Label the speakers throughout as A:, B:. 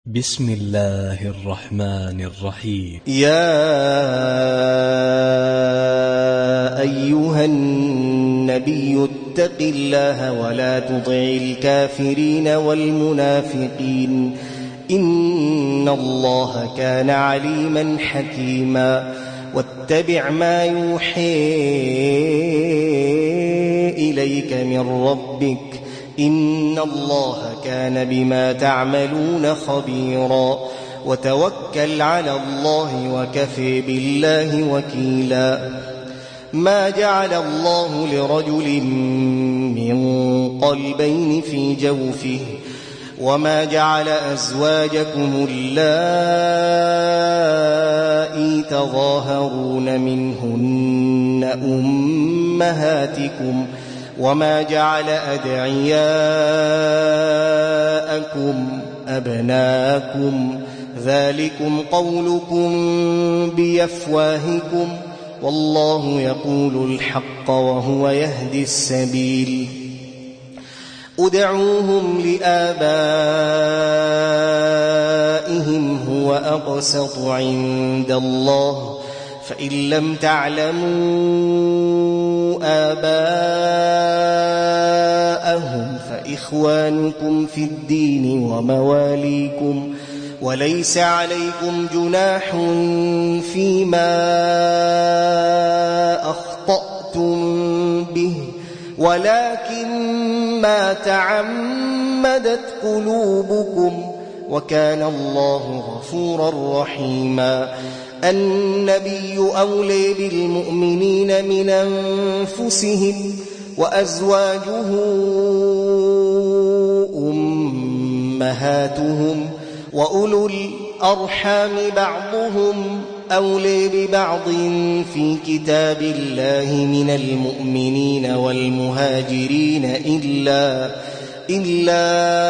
A: بسم الله الرحمن الرحيم.
B: يا أيها النبي اتق الله ولا تطع الكافرين والمنافقين إن الله كان عليما حكيما واتبع ما يوحي إليك من ربك إن الله كان بما تعملون خبيرا وتوكل على الله وكفى بالله وكيلا. ما جعل الله لرجل من قلبين في جوفه وما جعل أزواجكم اللائي تظاهرون منهن أمهاتكم وما جعل أدعياءكم أبناءكم ذلكم قولكم بأفواهكم والله يقول الحق وهو يهدي السبيل. ادعوهم لآبائهم هو أقسط عند الله فإن لم تعلموا آباءهم فإخوانكم في الدين ومواليكم وليس عليكم جناح فيما أخطأتم به ولكن ما تعمدت قلوبكم وكان الله غفورا رحيما. النبي أولى بالمؤمنين من أنفسهم وأزواجه أمهاتهم وأولو الأرحام بعضهم أولى ببعض في كتاب الله من المؤمنين والمهاجرين إلا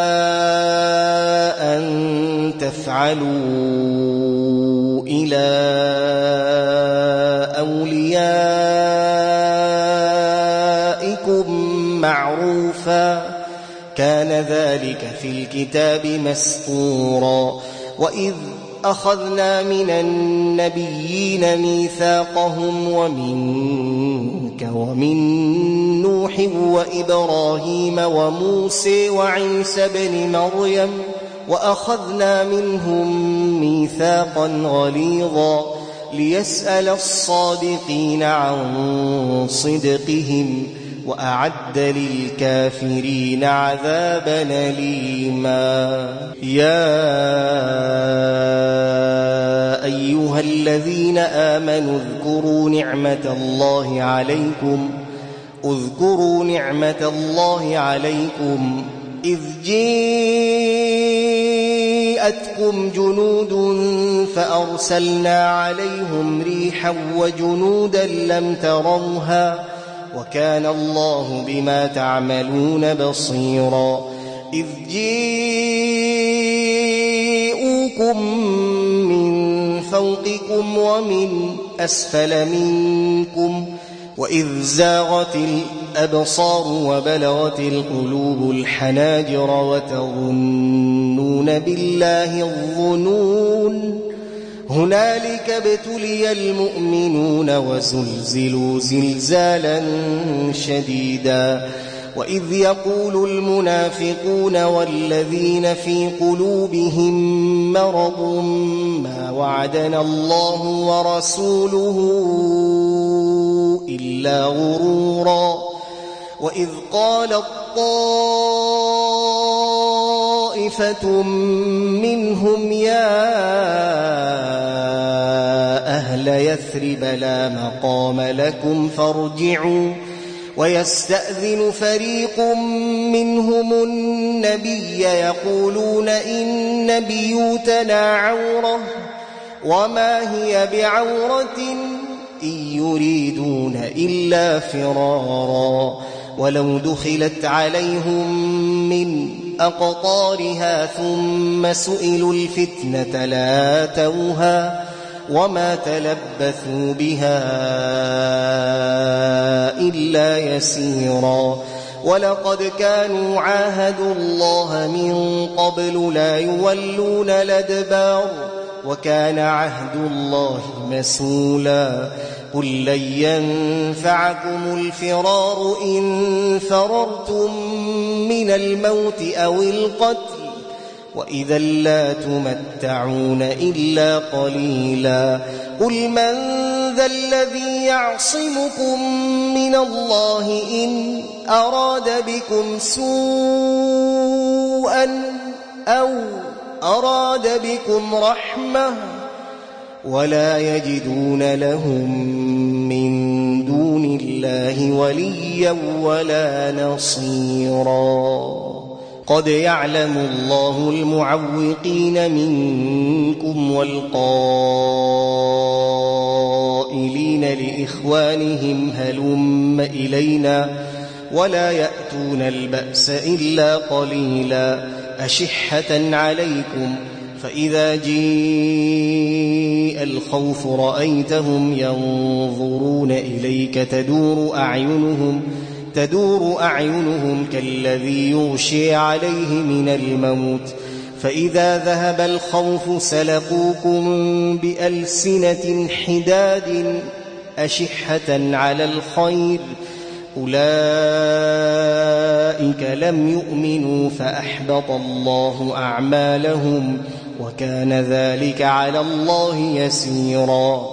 B: أن تفعلوا إلى أوليائكم معروفا كان ذلك في الكتاب مسطورا. وإذ أخذنا من النبيين ميثاقهم ومنك ومن نوح وإبراهيم وموسى وعيسى بن مريم وأخذنا منهم ميثاقا غليظا ليسأل الصادقين عن صدقهم وأعد للكافرين عذابا أليما. يا أيها الذين آمنوا اذكروا نعمة الله عليكم إذ جاءتكم جنود فأرسلنا عليهم ريحا وجنودا لم تروها وكان الله بما تعملون بصيرا. إذ جاءوكم من فوقكم ومن أسفل منكم وإذ زاغت الأبصار وبلغت القلوب الحناجر وتظنون بالله الظنون هنالك ابتلي المؤمنون وزلزلوا زلزالا شديدا. وإذ يقول المنافقون والذين في قلوبهم مرض ما وعدنا الله ورسوله إلا غرورا. وإذ قالت طائفة منهم يا أهل يثرب لا مقام لكم فارجعوا ويستأذن فريق منهم النبي يقولون إن بيوتنا عورة وما هي بعورة إن يريدون إلا فرارا ولو دخلت عليهم من أقطارها ثم سئلوا الفتنة لآتوها وما تلبثوا بها إلا يسيرا. ولقد كانوا عاهدوا الله من قبل لا يولون الأدبار وكان عهد الله مسؤولا قل لن ينفعكم الفرار إن فررتم من الموت أو القتل وإذا لا تمتعون إلا قليلا قل من ذا الذي يعصمكم من الله إن أراد بكم سوءا أو أراد بكم رحمة ولا يجدون لهم من دون الله وليا ولا نصيرا قد يعلم الله المعوقين منكم والقائلين لإخوانهم هلم إلينا ولا يأتون البأس إلا قليلا أشحة عليكم فإذا جيء الخوف رأيتهم ينظرون إليك تدور أعينهم كالذي يغشي عليه من الموت فإذا ذهب الخوف سلقوكم بألسنة حداد أشحة على الخير أولئك لم يؤمنوا فأحبط الله أعمالهم وكان ذلك على الله يسيرا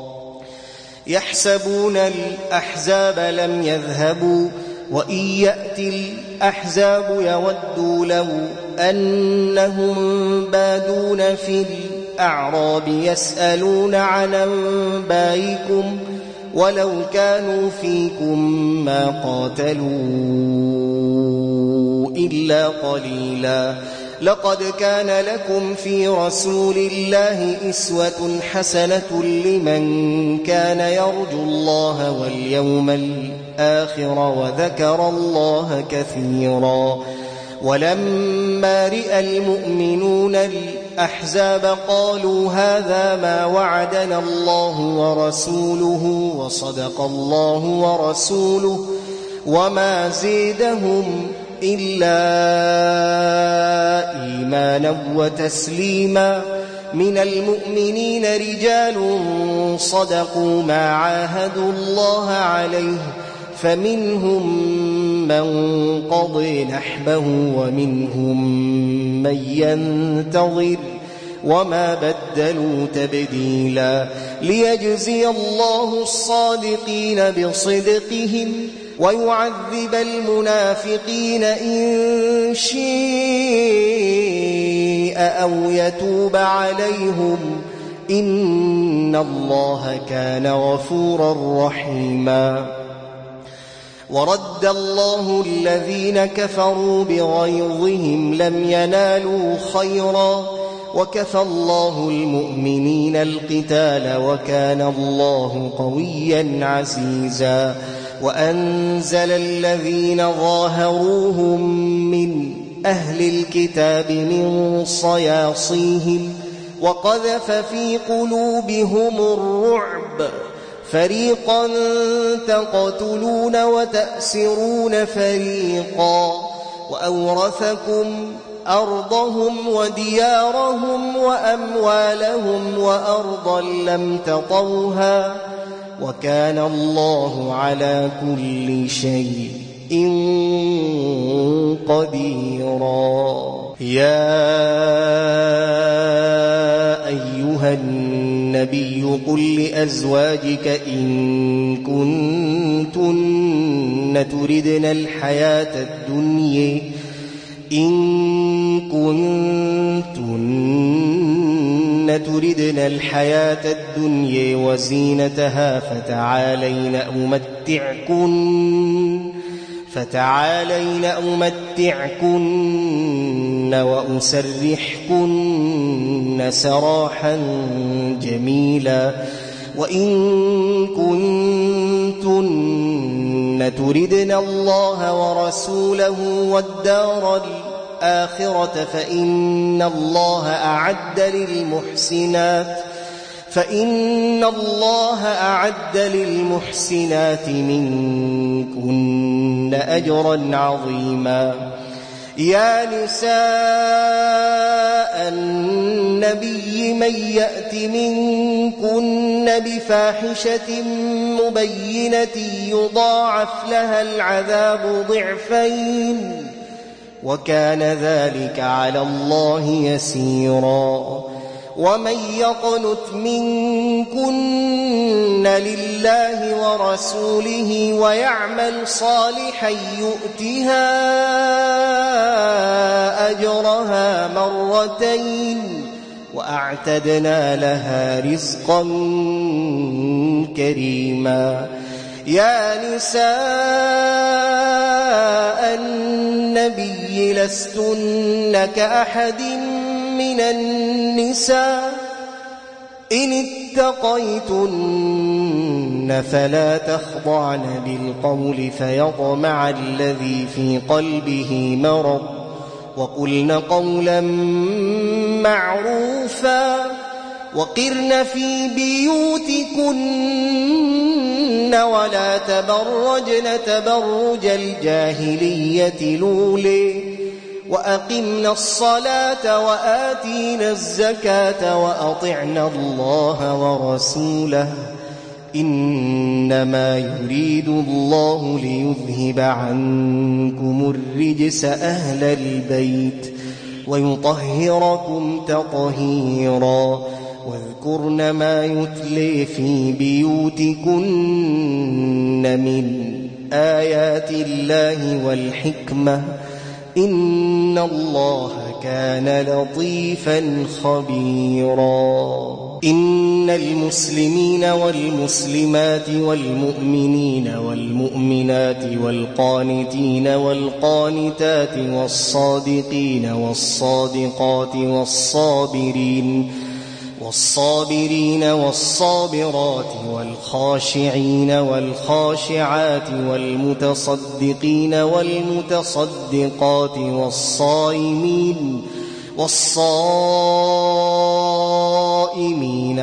B: يحسبون الأحزاب لم يذهبوا وإن يأتي الأحزاب يودوا لو أنهم بادون في الأعراب يسألون عن أنبائكم ولو كانوا فيكم ما قاتلوا إلا قليلا لقد كان لكم في رسول الله أسوة حسنة لمن كان يرجو الله واليوم الآخر وذكر الله كثيرا ولما رأى المؤمنون الأحزاب قالوا هذا ما وعدنا الله ورسوله وصدق الله ورسوله وما زيدهم إلا إيمانا وتسليما من المؤمنين رجال صدقوا ما عاهدوا الله عليه فمنهم من قضي نحبه ومنهم من ينتظر وما بدلوا تبديلا ليجزي الله الصادقين بصدقهم ويعذب المنافقين إن شاء أو يتوب عليهم إن الله كان غفورا رحيما ورد الله الذين كفروا بغيظهم لم ينالوا خيرا وكفى الله المؤمنين القتال وكان الله قويا عزيزا وأنزل الذين ظاهروهم من أهل الكتاب من صياصيهم وقذف في قلوبهم الرعب فريقا تقتلون وتأسرون فريقا وأورثكم أرضهم وديارهم وأموالهم وأرضا لم تطوها وكان الله على كل شيء قديرا يا أيها النبي قل لأزواجك إن كنتن تردن الحياة الدنيا وزينتها فتعالين أمتعكن وأسرحكن سراحا جميلا وإن كنتن تردن الله ورسوله والدار الآخرة فإن الله أعد فإن الله أعد للمحسنات منكن أجرا عظيما. يا نساء النبي من يأت منكن بفاحشة مبينة يضاعف لها العذاب ضعفين وكان ذلك على الله يسيرا. ومن يقنت منكن لله ورسوله ويعمل صالحا يؤتها أجرها مرتين وأعتدنا لها رزقا كريما. يا نساء النبي لستن كأحد من النساء إن اتقيتن فلا تخضعن بالقول فيطمع الذي في قلبه مرض وقلن قولا معروفا وقرن في بيوتكن ولا تبرجن تبرج الجاهلية الأولى وأقمنا الصلاة وآتينا الزكاة وأطعنا الله ورسوله إنما يريد الله ليذهب عنكم الرجس أهل البيت ويطهركم تطهيرا. واذكرن ما يتلي في بيوتكن من آيات الله والحكمة إن الله كان لطيفا خبيرا. إن المسلمين والمسلمات والمؤمنين والمؤمنات والقانتين والقانتات والصادقين والصادقات والصابرين والصابرات والخاشعين والخاشعات والمتصدقين والمتصدقات والصائمين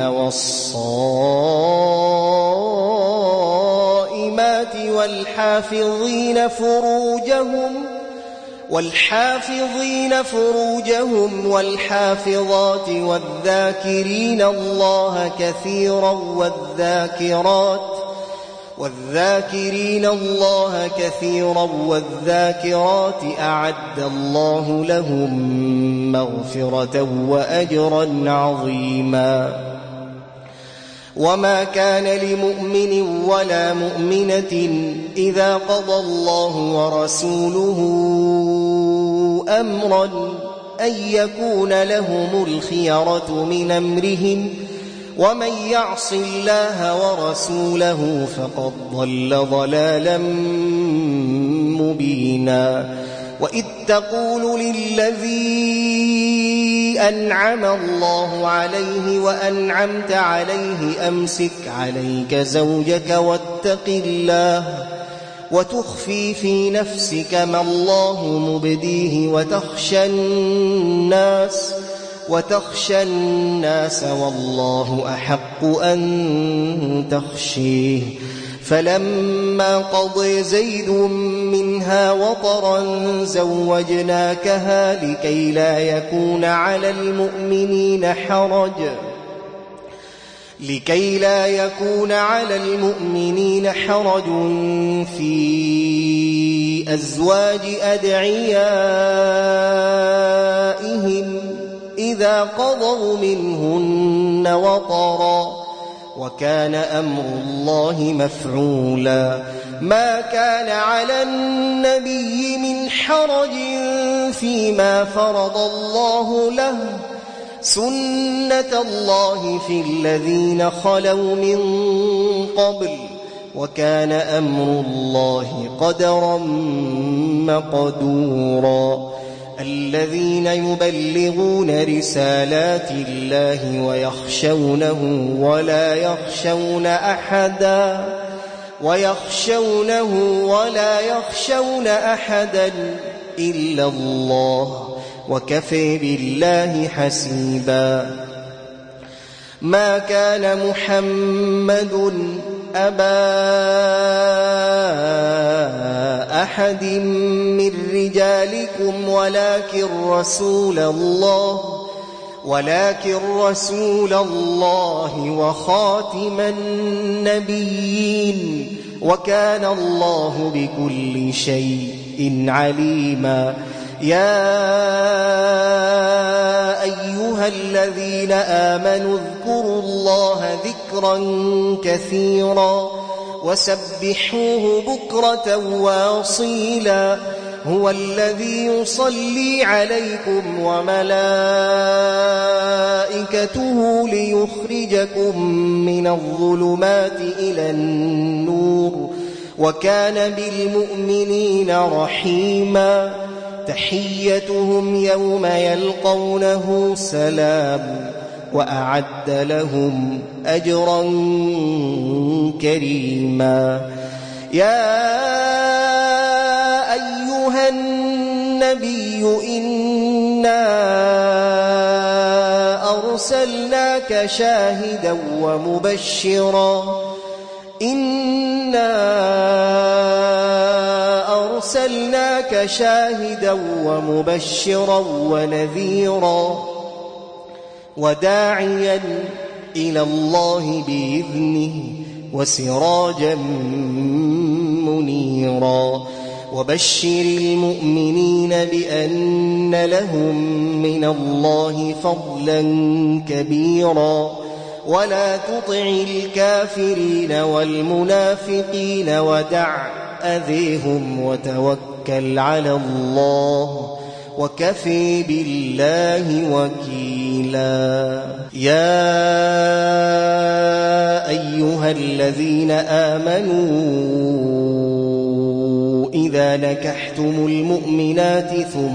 B: والصائمات والحافظين فروجهم والحافظات والذاكرين الله كثيرا والذاكرات أعد الله لهم مغفرة وأجرا عظيما. وما كان لمؤمن ولا مؤمنة إذا قضى الله ورسوله أمرا أن يكون لهم الخيرة من أمرهم ومن يعص الله ورسوله فقد ضل ضلالا مبينا. وإذ تقول للذي أنعم الله عليه وأنعمت عليه أمسك عليك زوجك واتق الله وتخفي في نفسك ما الله مبديه وتخشى الناس والله أحق أن تخشيه. فلما قضى زيد منها وطرا زوجناكها لكي لا يكون على المؤمنين حرج في أزواج أدعيائهم إذا قضوا منهن وطرا وكان أمر الله مفعولا. ما كان على النبي من حرج فيما فرض الله له سنة الله في الذين خلوا من قبل وكان أمر الله قدرا مقدورا. الذين يبلغون رسالات الله ويخشونه ولا يخشون أحدا إلا الله وكفى بالله حسيبا. ما كان محمد أبا أحد من رجالكم ولكن رسول الله وخاتم النبيين وكان الله بكل شيء عليما. يا أيها الذين آمنوا اذكروا الله ذكرا كثيرا وسبحوه بكرة واصيلا. هو الذي يصلي عليكم وملائكته ليخرجكم من الظلمات إلى النور وكان بالمؤمنين رحيما. تحيتهم يوم يلقونه سلام وأعد لهم أجرا كريما. يا أيها النبي إنا أرسلناك شاهدا ومبشرا ونذيرا وداعيا إلى الله بإذنه وسراجا منيرا. وبشر المؤمنين بأن لهم من الله فضلا كبيرا. ولا تطع الكافرين والمنافقين ودع أذيهم وتوكل على الله وكفي بالله وكيلا. يا أيها الذين آمنوا إذا نكحتم المؤمنات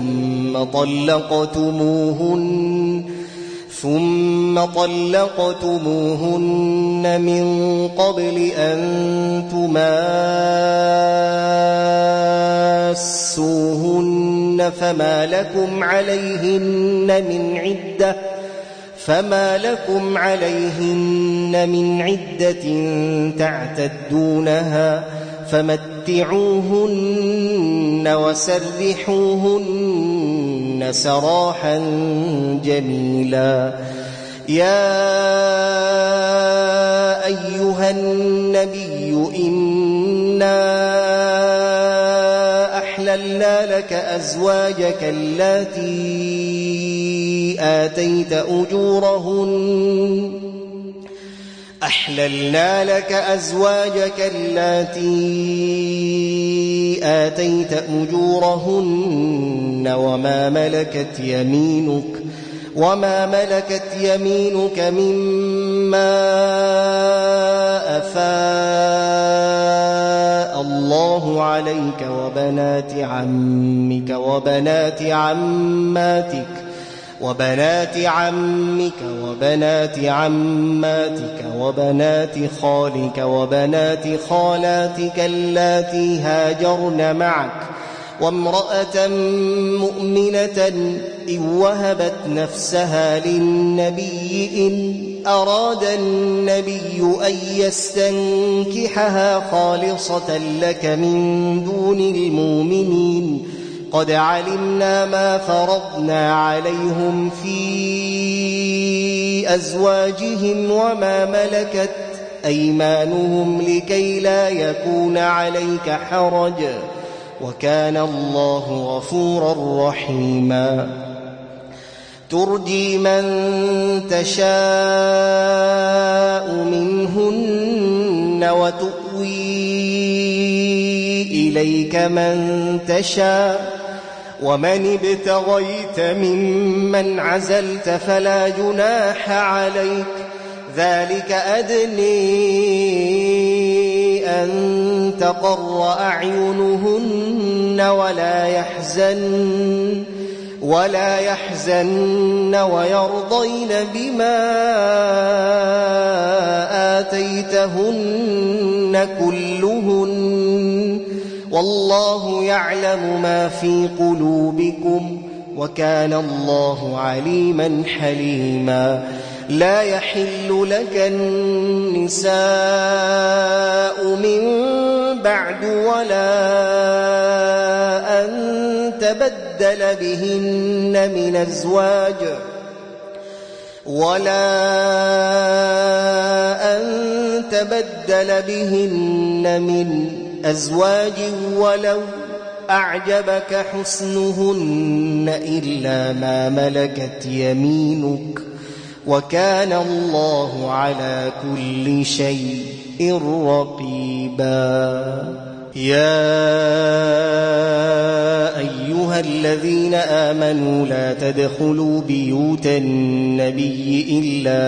B: ثم طلقتموهن من قبل أن تماسوهن فما لكم عليهن من عدة تعتدونها فمتعوهن وسرحوهن سراحا جميلا. يا أيها النبي إنا أحللنا لك أزواجك اللاتي آتيت أجورهن وما ملكت يمينك مما أفاء الله عليك وبنات عمك وبنات عماتك وبنات خالك وبنات خالاتك اللاتي هاجرن معك وامرأة مؤمنة إن وهبت نفسها للنبي إن أراد النبي أن يستنكحها خالصة لك من دون المؤمنين. قد علمنا ما فرضنا عليهم في أزواجهم وما ملكت أيمانهم لكي لا يكون عليك حرج وكان الله غفورا رحيما. ترجي من تشاء منهن وتؤوي إليك من تشاء ومن ابتغيت ممن عزلت فلا جناح عليك. ذلك أدني أن تقر أعينهن ولا يحزن ويرضين بما آتيتهن كلهن والله يعلم ما في قلوبكم وكان الله عليما حليما. لا يحل لك النساء من بعد ولا أن تبدل بهن من أزواج ولو أعجبك حسنهن إلا ما ملكت يمينك وكان الله على كل شيء رقيبا. يا أيها الذين آمنوا لا تدخلوا بيوت النبي إلا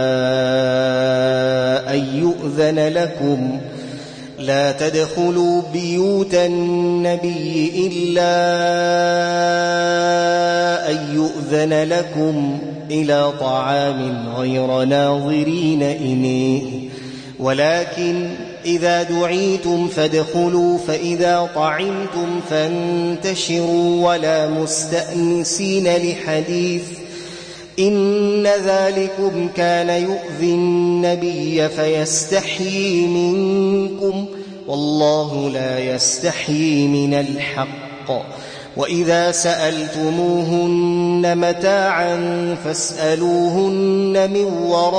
B: أن يؤذن لكم إلى طعام غير ناظرين إنيه ولكن إذا دعيتم فادخلوا فإذا طعمتم فانتشروا ولا مستأنسين لحديث إن ذلكم كان يؤذي النبي فيستحيي منكم والله لا يستحيي من الحق. وإذا سألتموهن متاعا فاسألوهن من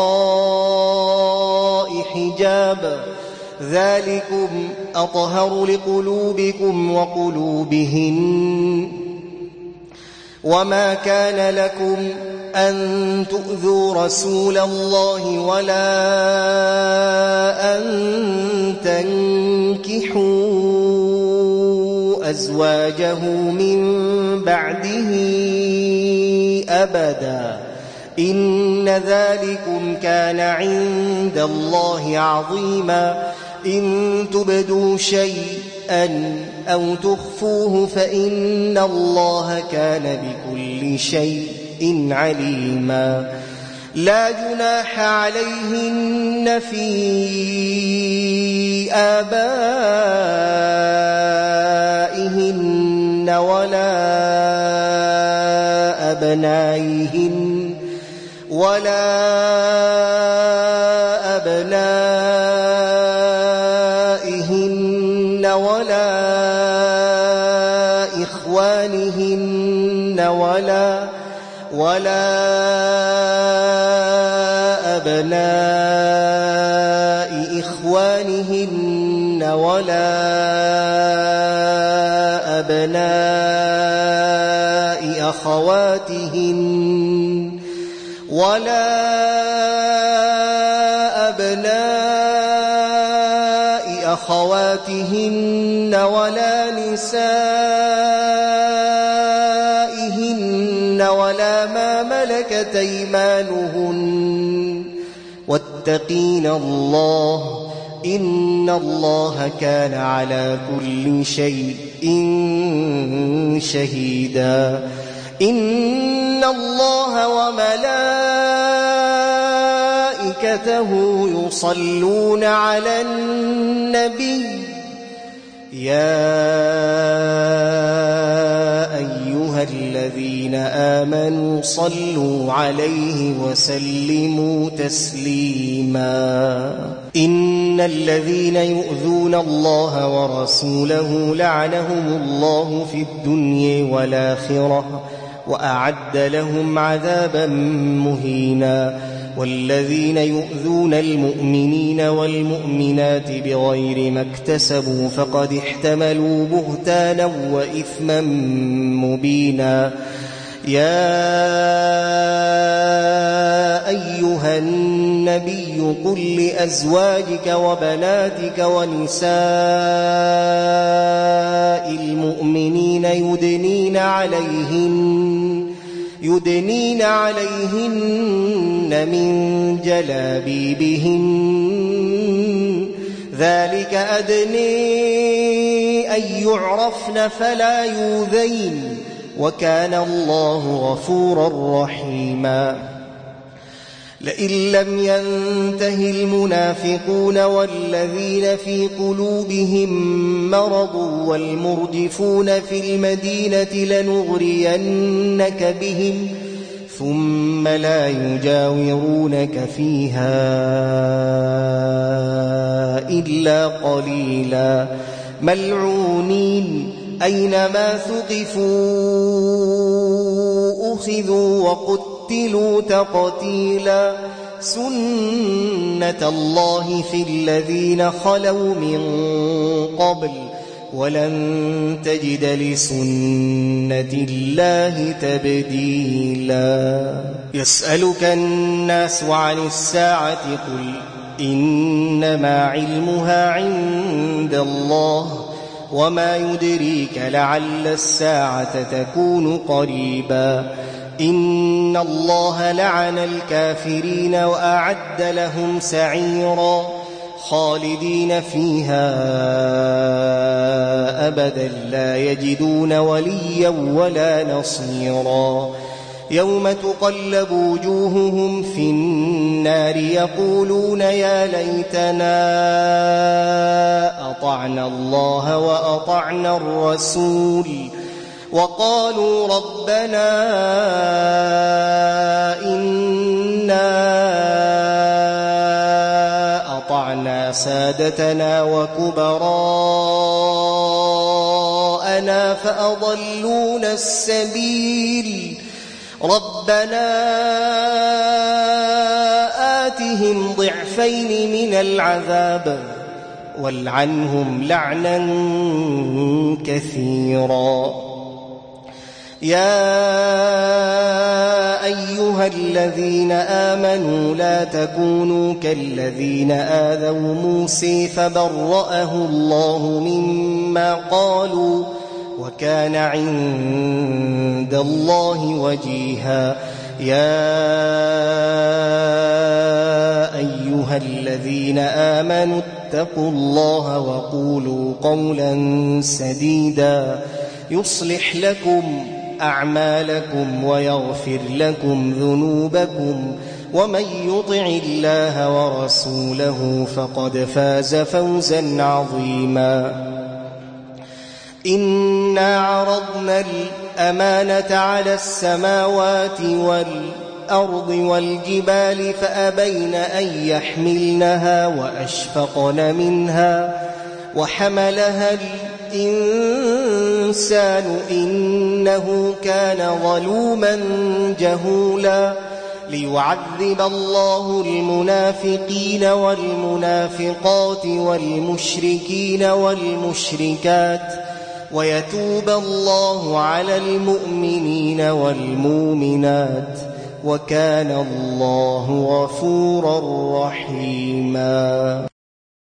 B: وراء حجاب ذلكم أطهر لقلوبكم وقلوبهن. وما كان لكم أن تؤذوا رسول الله ولا أن تنكحوا أزواجه من بعده أبدا إن ذلكم كان عند الله عظيما. إن تبدوا شيئا أو تخفوه فإن الله كان بكل شيء عليما. لا جناح عليهن في آبائهن ولا أبنائهن ولا إخوانهن ولا أبناء إخوانهن ولا أبناء أخواتهن ولا نسائهن ولا ما ملكت أيمانهن واتقين الله إن الله كان على كل شيء شهيدا. إن الله وملائكته يصلون على النبي يا أيها الذين آمنوا صلوا عليه وسلموا تسليما. إن الذين يؤذون الله ورسوله لعنهم الله في الدنيا والآخرة وأعد لهم عذابا مهينا. والذين يؤذون المؤمنين والمؤمنات بغير ما اكتسبوا فقد احتملوا بهتانا وإثما مبينا. يا أيها النبي قل لأزواجك وبناتك ونساء المؤمنين يدنين عليهن من جلابيبهن ذلك أدني أن يعرفن فلا يؤذين وكان الله غفورا رحيما. لئن لم ينته المنافقون والذين في قلوبهم مرض والمرجفون في المدينة لنغرينك بهم ثم لا يجاورونك فيها إلا قليلا ملعونين أينما ثقفوا أخذوا وقتلوا تقتيلا سنة الله في الذين خلوا من قبل ولن تجد لسنة الله تبديلا يسألك الناس عن الساعة قل إنما علمها عند الله وما يدريك لعل الساعة تكون قريبا إن الله لعن الكافرين وأعد لهم سعيرا خالدين فيها أبدا لا يجدون وليا ولا نصيرا يوم تقلب وجوههم في النار يقولون يا ليتنا أطعنا الله وأطعنا الرسول وقالوا ربنا إنا أطعنا سادتنا وكبراءنا فأضلونا السبيل ربنا آتهم ضعفين من العذاب والعنهم لعنا كثيرا يا أيها الذين آمنوا لا تكونوا كالذين آذوا موسى فبرأه الله مما قالوا وكان عند الله وجيها يا أيها الذين آمنوا اتقوا الله وقولوا قولا سديدا يصلح لكم أعمالكم ويغفر لكم ذنوبكم ومن يطع الله ورسوله فقد فاز فوزا عظيما إنا عرضنا الأمانة على السماوات والأرض والجبال فأبين أن يحملنها وأشفقن منها وحملها الإنسان إنه كان ظلوما جهولا ليعذب الله المنافقين والمنافقات والمشركين والمشركات ويتوب الله على المؤمنين والمؤمنات وكان الله غفورا رحيما.